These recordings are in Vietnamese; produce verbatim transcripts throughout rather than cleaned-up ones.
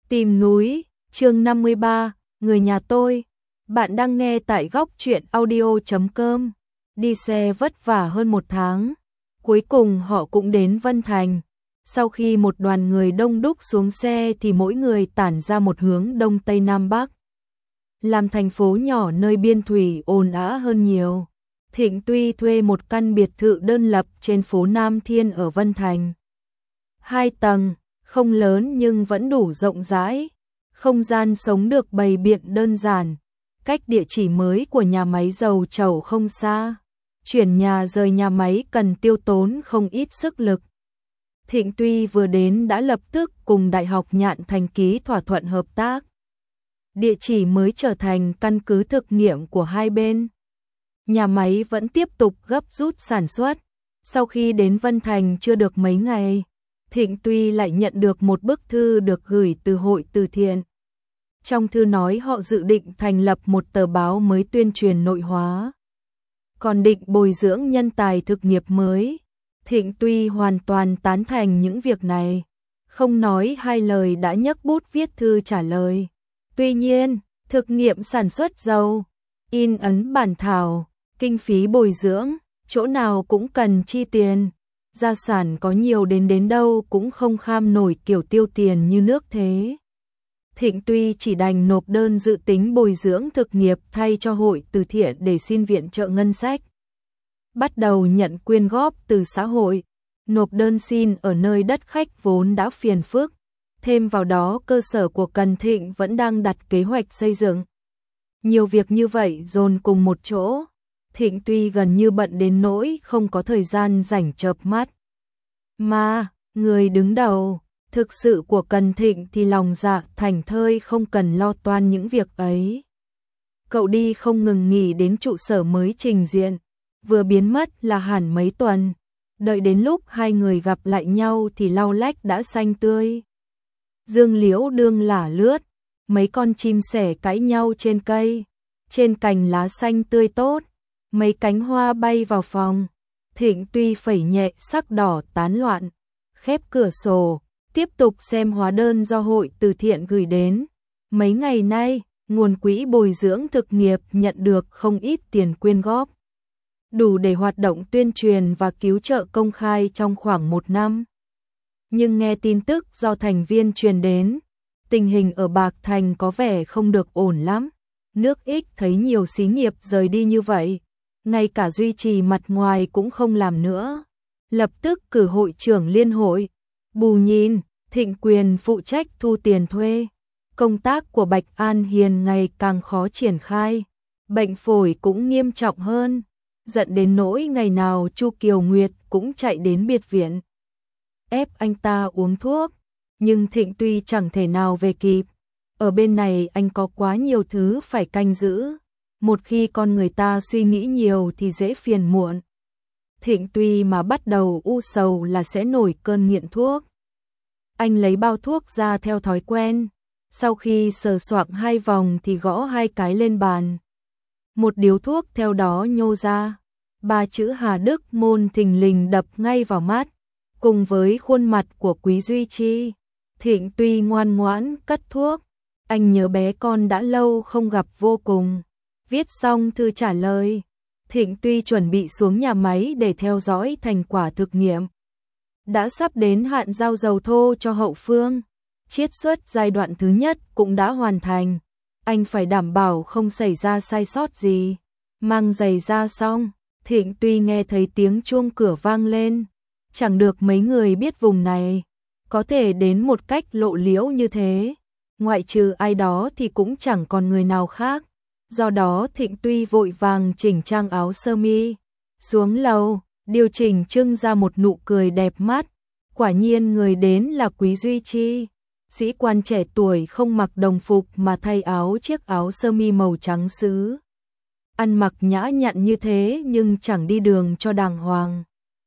Tìm núi, chương năm mươi ba, người nhà tôi. Bạn đang nghe tại góc truyện audio chấm com. Đi xe vất vả hơn một tháng. Cuối cùng họ cũng đến Vân Thành. Sau khi một đoàn người đông đúc xuống xe thì mỗi người tản ra một hướng đông tây nam bắc. Làm thành phố nhỏ nơi biên thủy ồn ào hơn nhiều. Thịnh Tuy thuê một căn biệt thự đơn lập trên phố Nam Thiên ở Vân Thành. Hai tầng, không lớn nhưng vẫn đủ rộng rãi. Không gian sống được bày biện đơn giản. Cách địa chỉ mới của nhà máy dầu trầu không xa. Chuyển nhà rời nhà máy cần tiêu tốn không ít sức lực. Thịnh Tuy vừa đến đã lập tức cùng Đại học Nhạn Thành ký thỏa thuận hợp tác. Địa chỉ mới trở thành căn cứ thực nghiệm của hai bên. Nhà máy vẫn tiếp tục gấp rút sản xuất. Sau khi đến Vân Thành chưa được mấy ngày, Thịnh Tuy lại nhận được một bức thư được gửi từ hội từ thiện. Trong thư nói họ dự định thành lập một tờ báo mới tuyên truyền nội hóa, còn định bồi dưỡng nhân tài thực nghiệp mới. Thịnh Tuy hoàn toàn tán thành những việc này, không nói hai lời đã nhấc bút viết thư trả lời. Tuy nhiên, thực nghiệm sản xuất dầu, in ấn bản thảo, kinh phí bồi dưỡng, chỗ nào cũng cần chi tiền. Gia sản có nhiều đến đến đâu cũng không kham nổi kiểu tiêu tiền như nước thế. Thịnh Tuy chỉ đành nộp đơn dự tính bồi dưỡng thực nghiệp thay cho hội từ thiện để xin viện trợ ngân sách. Bắt đầu nhận quyên góp từ xã hội, nộp đơn xin ở nơi đất khách vốn đã phiền phức. Thêm vào đó cơ sở của Cần Thịnh vẫn đang đặt kế hoạch xây dựng. Nhiều việc như vậy dồn cùng một chỗ. Thịnh Tuy gần như bận đến nỗi không có thời gian rảnh chợp mắt. Mà, người đứng đầu, thực sự của Cần Thịnh thì lòng dạ thành thơi không cần lo toan những việc ấy. Cậu đi không ngừng nghỉ đến trụ sở mới trình diện, vừa biến mất là hẳn mấy tuần. Đợi đến lúc hai người gặp lại nhau thì lau lách đã xanh tươi. Dương liễu đương lả lướt, mấy con chim sẻ cãi nhau trên cây, trên cành lá xanh tươi tốt. Mấy cánh hoa bay vào phòng, Thịnh Tuy phẩy nhẹ sắc đỏ tán loạn, khép cửa sổ, tiếp tục xem hóa đơn do hội từ thiện gửi đến. Mấy ngày nay, nguồn quỹ bồi dưỡng thực nghiệp nhận được không ít tiền quyên góp, đủ để hoạt động tuyên truyền và cứu trợ công khai trong khoảng một năm. Nhưng nghe tin tức do thành viên truyền đến, tình hình ở Bạc Thành có vẻ không được ổn lắm. Nước Ích thấy nhiều xí nghiệp rời đi như vậy, ngay cả duy trì mặt ngoài cũng không làm nữa. Lập tức cử hội trưởng liên hội, bù nhìn, Thịnh Quyền phụ trách thu tiền thuê. Công tác của Bạch An Hiền ngày càng khó triển khai, bệnh phổi cũng nghiêm trọng hơn, dẫn đến nỗi ngày nào Chu Kiều Nguyệt cũng chạy đến biệt viện, ép anh ta uống thuốc. Nhưng Thịnh Tuy chẳng thể nào về kịp. Ở bên này anh có quá nhiều thứ phải canh giữ. Một khi con người ta suy nghĩ nhiều thì dễ phiền muộn. Thịnh Tuy mà bắt đầu u sầu là sẽ nổi cơn nghiện thuốc. Anh lấy bao thuốc ra theo thói quen. Sau khi sờ soạng hai vòng thì gõ hai cái lên bàn. Một điếu thuốc theo đó nhô ra. Ba chữ Hà Đức Môn thình lình đập ngay vào mắt. Cùng với khuôn mặt của Quý Duy Chi, Thịnh Tuy ngoan ngoãn cất thuốc. Anh nhớ bé con đã lâu không gặp vô cùng. Viết xong thư trả lời, Thịnh Tuy chuẩn bị xuống nhà máy để theo dõi thành quả thực nghiệm. Đã sắp đến hạn giao dầu thô cho hậu phương. Chiết xuất giai đoạn thứ nhất cũng đã hoàn thành. Anh phải đảm bảo không xảy ra sai sót gì. Mang giày ra xong, Thịnh Tuy nghe thấy tiếng chuông cửa vang lên. Chẳng được mấy người biết vùng này có thể đến một cách lộ liễu như thế. Ngoại trừ ai đó thì cũng chẳng còn người nào khác. Do đó Thịnh Tuy vội vàng chỉnh trang áo sơ mi, xuống lầu, điều chỉnh trưng ra một nụ cười đẹp mắt. Quả nhiên người đến là Quý Duy Chi, sĩ quan trẻ tuổi không mặc đồng phục mà thay áo chiếc áo sơ mi màu trắng sứ. Ăn mặc nhã nhặn như thế nhưng chẳng đi đường cho đàng hoàng,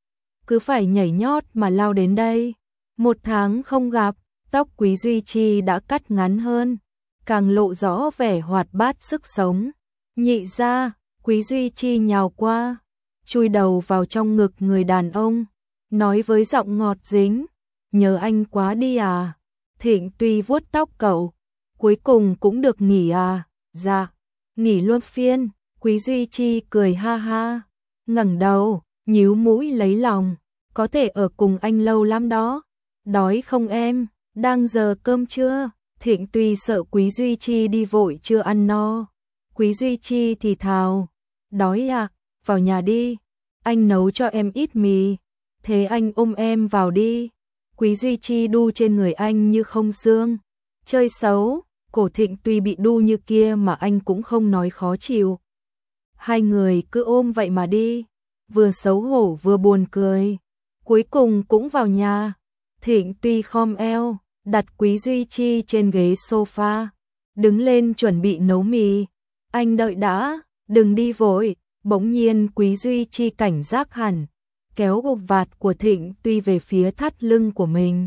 cứ phải nhảy nhót mà lao đến đây. Một tháng không gặp, tóc Quý Duy Chi đã cắt ngắn hơn, càng lộ rõ vẻ hoạt bát sức sống. Nhị ra, Quý Duy Chi nhào qua, chui đầu vào trong ngực người đàn ông, nói với giọng ngọt dính, nhớ anh quá đi à. Thịnh Tuy vuốt tóc cậu, cuối cùng cũng được nghỉ à? Dạ, nghỉ luân phiên. Quý Duy Chi cười ha ha, ngẩng đầu, nhíu mũi lấy lòng, có thể ở cùng anh lâu lắm đó. Đói không em? Đang giờ cơm trưa. Thịnh Tuy sợ Quý Duy Chi đi vội chưa ăn no. Quý Duy Chi thì thào, đói à, vào nhà đi, anh nấu cho em ít mì. Thế anh ôm em vào đi. Quý Duy Chi đu trên người anh như không xương. Chơi xấu, cổ Thịnh Tuy bị đu như kia mà anh cũng không nói khó chịu. Hai người cứ ôm vậy mà đi, vừa xấu hổ vừa buồn cười. Cuối cùng cũng vào nhà. Thịnh Tuy khom eo, đặt Quý Duy Chi trên ghế sofa, đứng lên chuẩn bị nấu mì. Anh đợi đã, đừng đi vội. Bỗng nhiên Quý Duy Chi cảnh giác hẳn, kéo gục vạt của Thịnh Tuy về phía thắt lưng của mình.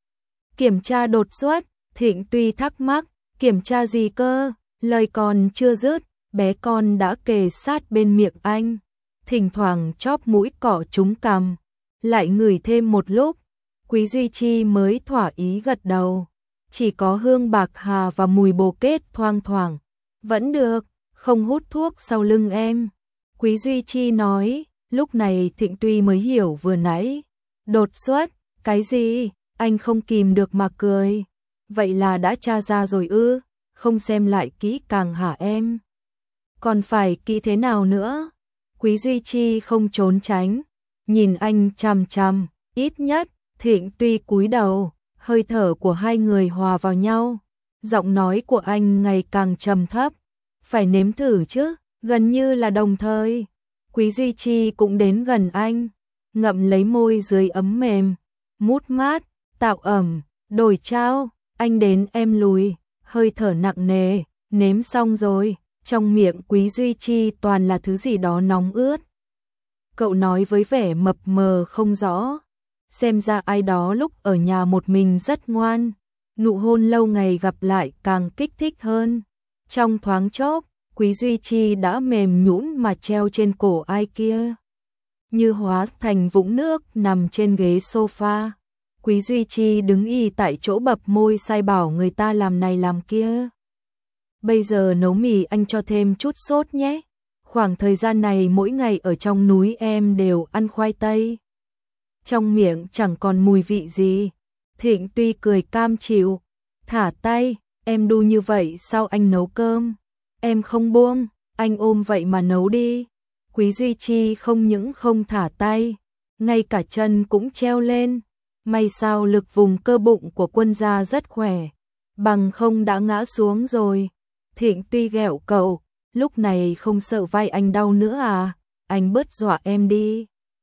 Kiểm tra đột xuất. Thịnh Tuy thắc mắc, kiểm tra gì cơ? Lời còn chưa dứt, bé con đã kề sát bên miệng anh, thỉnh thoảng chóp mũi cọ trúng cằm, lại ngửi thêm một lúc. Quý Duy Chi mới thỏa ý gật đầu. Chỉ có hương bạc hà và mùi bồ kết thoang thoảng. Vẫn được, không hút thuốc sau lưng em. Quý Duy Chi nói. Lúc này Thịnh Tuy mới hiểu vừa nãy. Đột xuất, cái gì? Anh không kìm được mà cười. Vậy là đã tra ra rồi ư? Không xem lại kỹ càng hả em? Còn phải kỹ thế nào nữa? Quý Duy Chi không trốn tránh, nhìn anh chằm chằm, ít nhất. Thịnh Tuy cúi đầu, hơi thở của hai người hòa vào nhau. Giọng nói của anh ngày càng trầm thấp. Phải nếm thử chứ, gần như là đồng thời. Quý Duy Chi cũng đến gần anh, ngậm lấy môi dưới ấm mềm, mút mát, tạo ẩm, đổi trao. Anh đến em lùi, hơi thở nặng nề, nếm xong rồi. Trong miệng Quý Duy Chi toàn là thứ gì đó nóng ướt. Cậu nói với vẻ mập mờ không rõ. Xem ra ai đó lúc ở nhà một mình rất ngoan. Nụ hôn lâu ngày gặp lại càng kích thích hơn. Trong thoáng chốc, Quý Duy Chi đã mềm nhũn mà treo trên cổ ai kia, như hóa thành vũng nước nằm trên ghế sofa. Quý Duy Chi đứng y tại chỗ bập môi sai bảo người ta làm này làm kia. Bây giờ nấu mì anh cho thêm chút sốt nhé. Khoảng thời gian này mỗi ngày ở trong núi em đều ăn khoai tây. Trong miệng chẳng còn mùi vị gì. Thịnh Tuy cười cam chịu. Thả tay, em đu như vậy sao anh nấu cơm? Em không buông, anh ôm vậy mà nấu đi. Quý Duy Chi không những không thả tay, ngay cả chân cũng treo lên. May sao lực vùng cơ bụng của quân gia rất khỏe, bằng không đã ngã xuống rồi. Thịnh Tuy ghẹo cậu, lúc này không sợ vai anh đau nữa à? Anh bớt dọa em đi.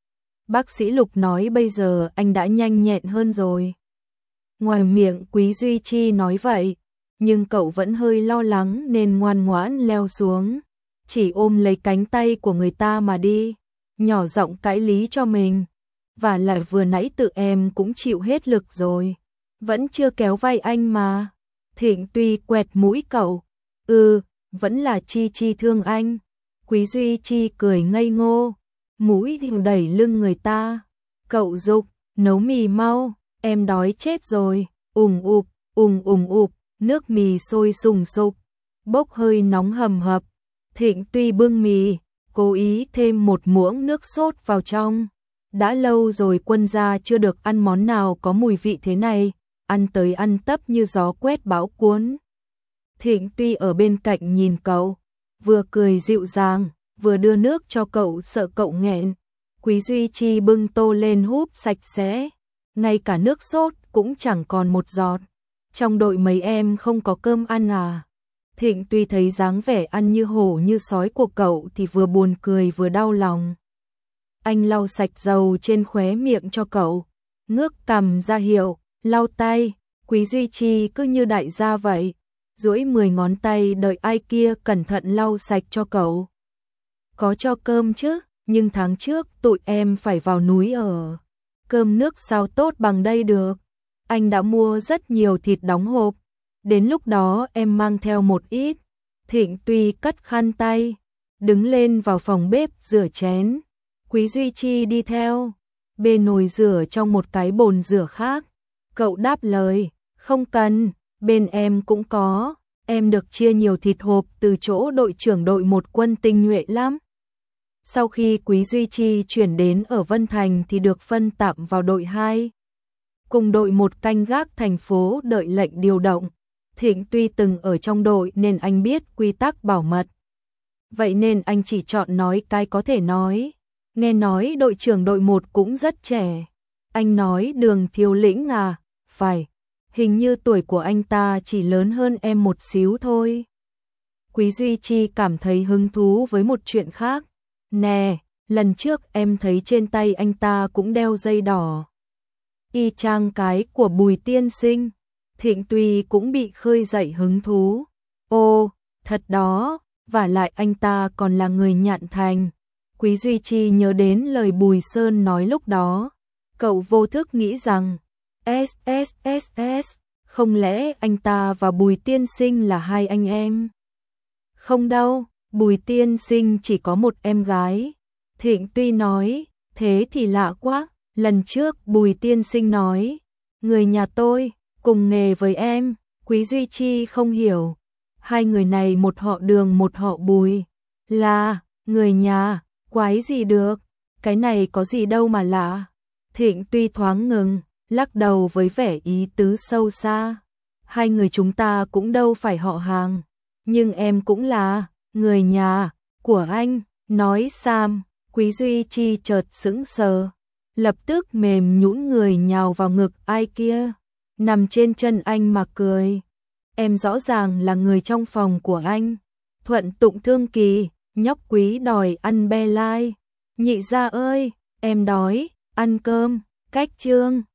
Bác sĩ Lục nói bây giờ anh đã nhanh nhẹn hơn rồi. Ngoài miệng Quý Duy Chi nói vậy, nhưng cậu vẫn hơi lo lắng nên ngoan ngoãn leo xuống, chỉ ôm lấy cánh tay của người ta mà đi, nhỏ giọng cãi lý cho mình. Và lại vừa nãy tự em cũng chịu hết lực rồi, vẫn chưa kéo vai anh mà. Thịnh Tuy quẹt mũi cậu, ừ, vẫn là Chi Chi thương anh. Quý Duy Chi cười ngây ngô, mũi thì đẩy lưng người ta. Cậu giục, nấu mì mau, em đói chết rồi. Ùng ụp, ùng ùng ụp, nước mì sôi sùng sục, bốc hơi nóng hầm hập. Thịnh Tuy bưng mì, cố ý thêm một muỗng nước sốt vào trong. Đã lâu rồi quân gia chưa được ăn món nào có mùi vị thế này, ăn tới ăn tấp như gió quét bão cuốn. Thịnh Tuy ở bên cạnh nhìn cậu, vừa cười dịu dàng, vừa đưa nước cho cậu sợ cậu nghẹn. Quý Duy Chi bưng tô lên húp sạch sẽ, ngay cả nước sốt cũng chẳng còn một giọt. Trong đội mấy em không có cơm ăn à? Thịnh Tuy thấy dáng vẻ ăn như hổ như sói của cậu thì vừa buồn cười vừa đau lòng. Anh lau sạch dầu trên khóe miệng cho cậu, ngước cằm ra hiệu, lau tay. Quý Duy Chi cứ như đại gia vậy, duỗi mười ngón tay đợi ai kia cẩn thận lau sạch cho cậu. Có cho cơm chứ, nhưng tháng trước tụi em phải vào núi ở. Cơm nước sao tốt bằng đây được. Anh đã mua rất nhiều thịt đóng hộp, đến lúc đó em mang theo một ít. Thịnh Tuy cất khăn tay, đứng lên vào phòng bếp rửa chén. Quý Duy Chi đi theo, bê nồi rửa trong một cái bồn rửa khác. Cậu đáp lời, Không cần, bên em cũng có, em được chia nhiều thịt hộp từ chỗ đội trưởng đội một quân tinh nhuệ lắm. Sau khi Quý Duy Chi chuyển đến ở Vân Thành thì được phân tạm vào đội hai. Cùng đội một canh gác thành phố đợi lệnh điều động. Thịnh tuy từng ở trong đội nên anh biết quy tắc bảo mật. Vậy nên anh chỉ chọn nói cái có thể nói. Nghe nói đội trưởng đội một cũng rất trẻ. Anh nói Đường Thiếu Lĩnh à, phải, hình như tuổi của anh ta chỉ lớn hơn em một xíu thôi. Quý Duy Chi cảm thấy hứng thú với một chuyện khác. Nè, lần trước em thấy trên tay anh ta cũng đeo dây đỏ. Y chang cái của Bùi tiên sinh. Thịnh Tuy cũng bị khơi dậy hứng thú. Ô, thật đó, vả lại anh ta còn là người Nhạn Thành. Quý Duy Chi nhớ đến lời Bùi Sơn nói lúc đó. Cậu vô thức nghĩ rằng, S S S S, không lẽ anh ta và Bùi tiên sinh là hai anh em? Không đâu, Bùi tiên sinh chỉ có một em gái. Thịnh Tuy nói, thế thì lạ quá. Lần trước Bùi tiên sinh nói, người nhà tôi, cùng nghề với em. Quý Duy Chi không hiểu. Hai người này một họ Đường một họ Bùi. Là, người nhà, quái gì được. Cái này có gì đâu mà lạ. Thịnh Tuy thoáng ngừng, lắc đầu với vẻ ý tứ sâu xa. Hai người chúng ta cũng đâu phải họ hàng. Nhưng em cũng là người nhà của anh. Nói Sam, Quý Duy Chi chợt sững sờ. Lập tức mềm nhũn người nhào vào ngực ai kia. Nằm trên chân anh mà cười. Em rõ ràng là người trong phòng của anh. Thuận Tụng Thương Kỳ, nhóc Quý đòi ăn be lai. Nhị gia ơi, em đói, ăn cơm, cách chương.